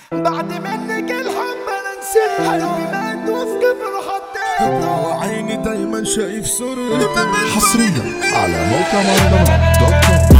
بعد منك الحب انا نسيت قلبي مات وفي كبر حطيته وعيني دايما شايف صورتك. حصريا على موقع مهرجانات دوت كوم.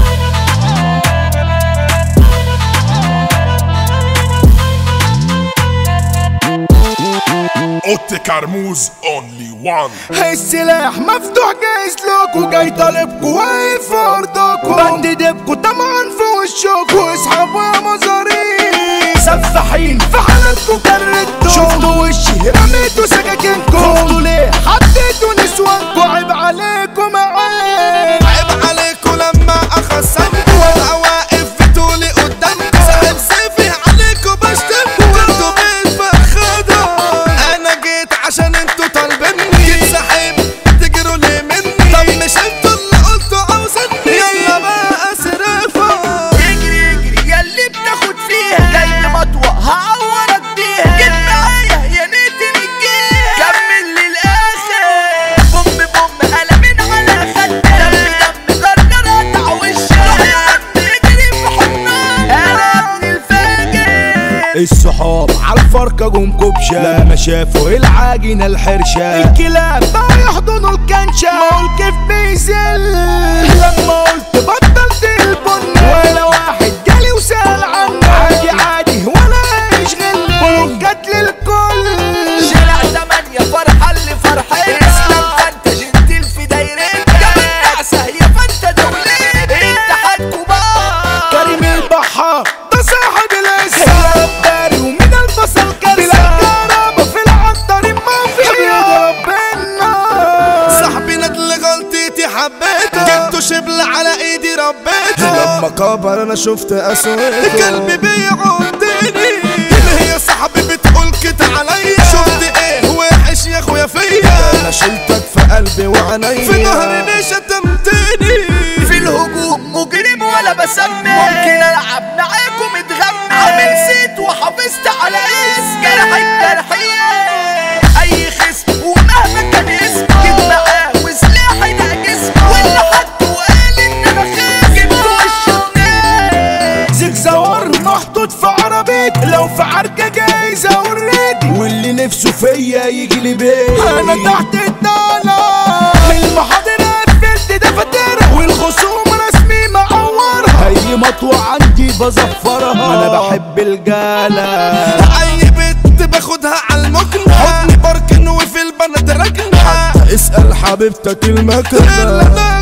اوتي كرموز اونلي وان. السلاح مفتوح جايز لكم جاي طالبكم واقف في ارضكم بنددبكم طمعا في وشكم واصحابوا يا مزارين سفاحين في حالتكم كرتوا شفتوا وشي رميتوا سكاكينكم خفتوا ليه حطيتوا نسوانكم عيب عليكم عيب عليكم لما اخصمكم وانا واقف في طولي قدامكم ساحب سيفي عليكم بشتمكم انتوا مش فخدة انا جيت عشان انتوا طالبيني جيت ساحب تجروا ليه مني طب مش انتوا اللي قلتوا عاوزيني يلا بقى اصرفها اجري اجري ياللي بتاخد فيها جاي مطوة هعورك بيها جيت معايا يا نيت نجيها كمل للاخر بوم بوم قلمين على خدك دم غرغرة تعوشها يا ابني اجري في حضنك انا ابن الفاجر الصحاب عالفركة جم كبشة لما شافوا العاجنة الحرشة الكلاب بقى يحضنوا الكنشة ما هو الكيف بيزل لما قلت بطلت البن ولا واحد جالي وسأل عني عادي عادي ولا يشغلني بلوكات للكل شارع 8 فرحة اللي فرحتها اسلام فانت جنتيل في دايرتها جابت سهية فانت دولتها اتحاد كبار كريم البحار ده صاحب الاسم الرباري ومن البصل كرسة بلا كرامة في العنطري ما في ربنا صاحبي ندل غلطتي حبيته جبته شبل على ايدي ربيته لما كبر انا شفت اسويته قلبي بيعودني اللي هي صاحبي بتقول كده عليا شفت ايه وحش يا اخويا فيا انا شلتك في قلبي وعينيا في ظهري شتمتني في الهجوم مجرم ولا بسمي ممكن العب معاكم اتغمى عامل زيت وحافظت على اسم جرح الجرحية اي خصم ومهما كان اسمه جيت معاه وسلاحي ده جسمه واللي حد وقال ان انا خايف جبت وش الناس زيك زوار محطوط في عربيتي لو في عركة جايزة اوريدي واللي نفسه فيا يجي لي بيت انا تحت الضلع من المحاضرات فلت دفاترها والخصوم رسمي معورها اي مطوة عندي بزفرها انا بحب الجالة اي بنت باخدها على المكنة حضني بركن وفي البنات ركنها اسأل حبيبتك المكنة اللي انا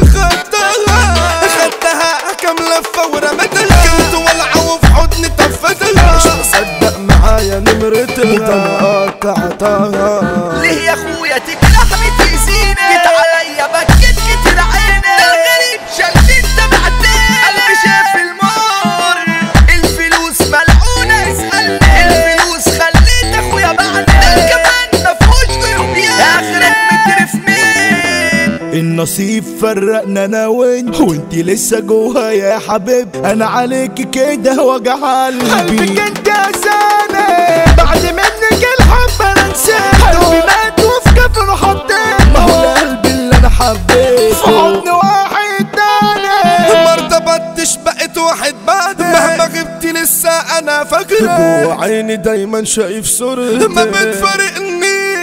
خدتها كام لفة ورمتها كنت ولعة وفي حضني طفتها مش مصدق معايا نمرتها ده انا قطعتها ليه يا اخويا تجرحني تأذيني جيت عليا بكيت كتير عيني ده الغريب شلت انت بعدين قلبي شاف المار الفلوس ملعونة اسألني الفلوس خليت اخويا بعدين ده كمان مفهوش غير اخرك متر في مين النصيب فرقنا انا وانت لسه جوها يا حبيب انا عليك كده وجع قلبك انت اساني بعد منك الحب انا نسيت قلبي مات وفي كفن حطيت ما هو القلب اللي انا حبيته في حضن واحد تاني ما ارتبطتش بقيت واحد بعد مهما غبت لسه انا فاكرة وعيني دايما شايف صورتك ما بتفارقني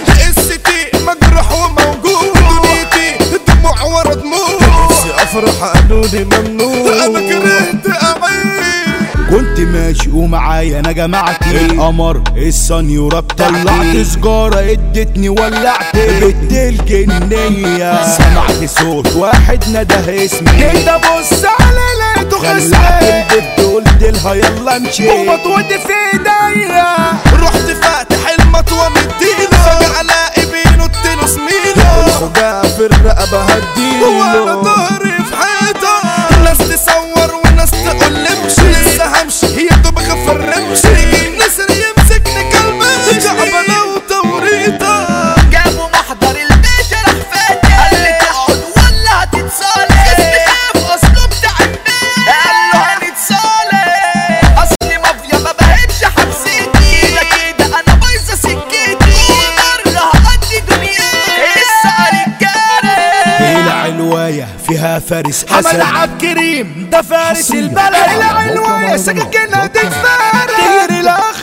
قصتي مجروح وموجود دنيتي دموع ورا دموع نفسي افرح قالولي ممنوع انا كرهت اعيش كنت ماشي ومعايا انا جماعتي القمر السنيورة بتاعتي طلعت سجارة ادتني ولعت بنت الجنية سمعت صوت واحد نده اسمي جيت ابص على لقيته خسران خلعت البت قلت لها يلا امشي ومطوتي في ايديا رحت فاتح المطوة مديله فجأة الاقي بينه زميله الخداع في الرقبة وانا هديله ظهري في حيطة ناس تصور وناس تقول لي امشي لسه همشي هي دوب اخف الرمش يجي النسر يمسكني كلمة جعبة وتوريطة جابوا محضر البيت راح فاتح قال لي تقعد ولا هتتصالح اسمي خاف اصله بتاع البيت قال له هنتصالح اصلي مافيا ما بقتش حبسيتي كده كده انا بايظه سكتي ومره هقضي دنياي لسه رجاله العلوايه فيها فارس اسد عبد كريم ده فارس البلد العلوايه سكاكينها تتفارق تجري الاخ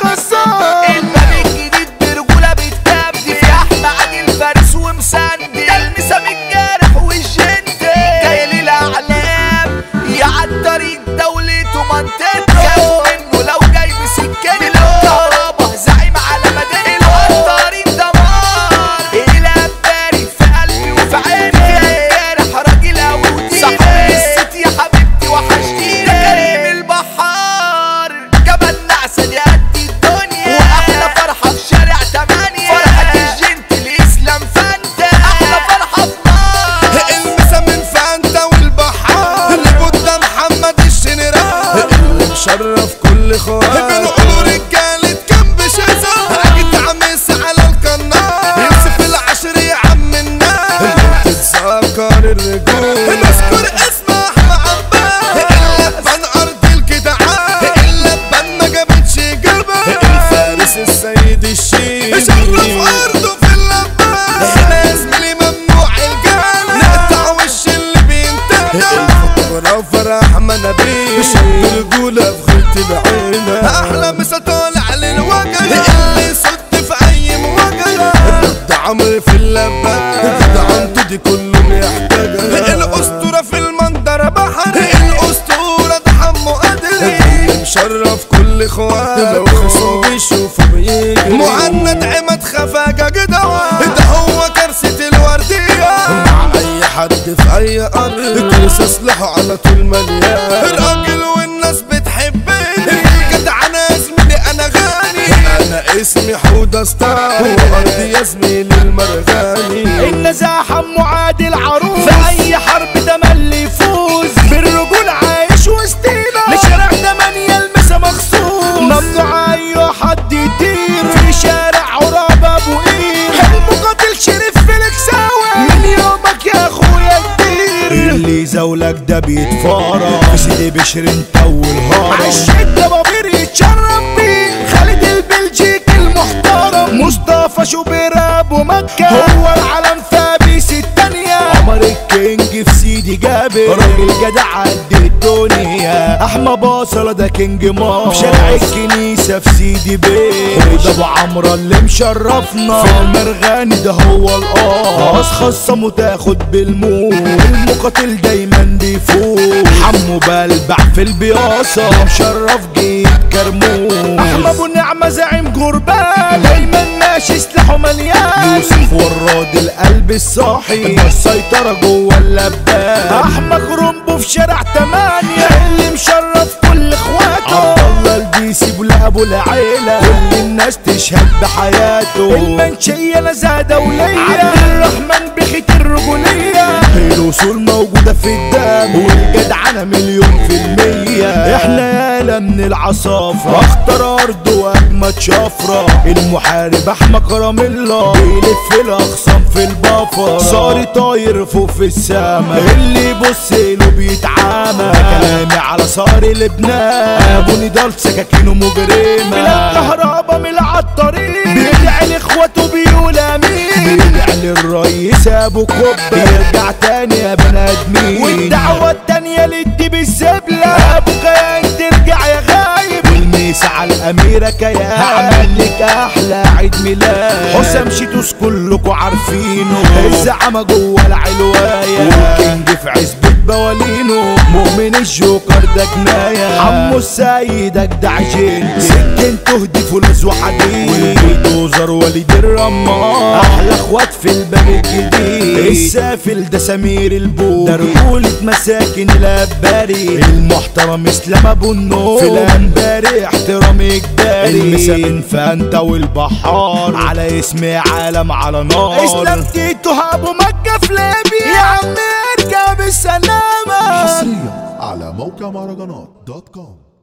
اخوات لو خصم بيشوفوا بيجري مهند عماد خفاجة جدوان ده هو كرسة الوردية مع اي حد في اي ارض كرس اسلحه على طول مليان الراجل والناس بتحبني جدع انا زميلي انا غني انا اسمي حوده ستار وارضي يا زميلي المرغاني النزاع حمو عادل عروس في اي حرب تملي يفوز بالرجول عايش وسطينا لشارع 8 المسا مخصوص ممنوع اي حد يطير في شارع عراب ابو قير المقاتل شريف فلكساوي من يومك يا اخويا كتير اللي يزاولك ده بيتفارق في سيدي بشر انت والهارة عالشدة بابير يتشرف بيه خالد البلجيكي المحترم مصطفى شوبير ابو مكة هو العالم فابيس التانية عمر الكينج في سيدي جابر راجل جدع قد الدنيا احمى باصلة ده كينج مار في شارع الكنيسة في سيدي بيه ده ابو عمرو اللي مشرفنا في المرغاني ده هو القاص خصمه تاخد بالموت المقاتل دايما بيفوق حمو بلبع في البياصة مشرف جيت كرموس احمى ابو نعمة زعيم جربان دايما ماشي سلاحه مليان يوسف وراد القلب الصاحي السيطرة جوه اللبان احمى كرومبو في شارع 8 اللي مشرف كل اخواته عبدالله البيسي ابو العيلة كل الناس تشهد بحياته المنشية نزاهة دولية عبد الرحمن بخيت الرجولية الوصول موجودة في الدم والجدعنة 100%. احنا يالا من العصافرة اختار ارض واجمد شفرة المحارب احمى كرم الله بيلف الاخصام في البفر صاري طاير فوق في السما اللي يبص له بيتعامى كلامي على صاري لبنان ابو نضال سكاكينه مجرمة بلاد كهربا من العطارين بيدعي لاخواته بيقول امين بيدعي للرئيس ابو كوبا يرجع تاني يا بني ادمين والدعوة التانية للدي بالزبلة ابو كيان ترجع يا غايب والميس على الاميرة كيان هعمل لك احلى عيد ميلاد حسام شيتوس كلكوا عارفينه الزعمة جوه العلواية والكينج في عزبة بوالينه مؤمن الجوكر ده جناية حمو السيد اجدع جنتي سكن تهدي فولاذ وحديد والبلدوزر وليد الرمار احلى اخوات في الباب الجديد السافل ده سمير البوكي ده رجولة مساكن الاباري المحترم اسلام ابو النور في الانباري احترام اجباري المساكن فانتا والبحار على اسم عالم على نار اسلام تيتو ابو مكة في ليبيا يا عم اركب السلامة حصريا على موقع مهرجانات دوت كوم.